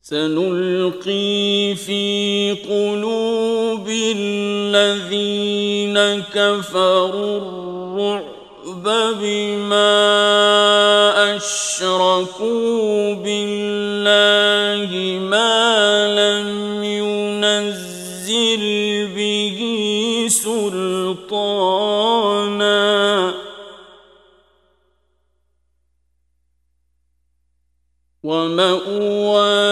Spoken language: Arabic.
سنلقي في قلوب الذين كفروا الرعب بما أشركوا بالله ما لم ينزل به سلطانا ومأواهم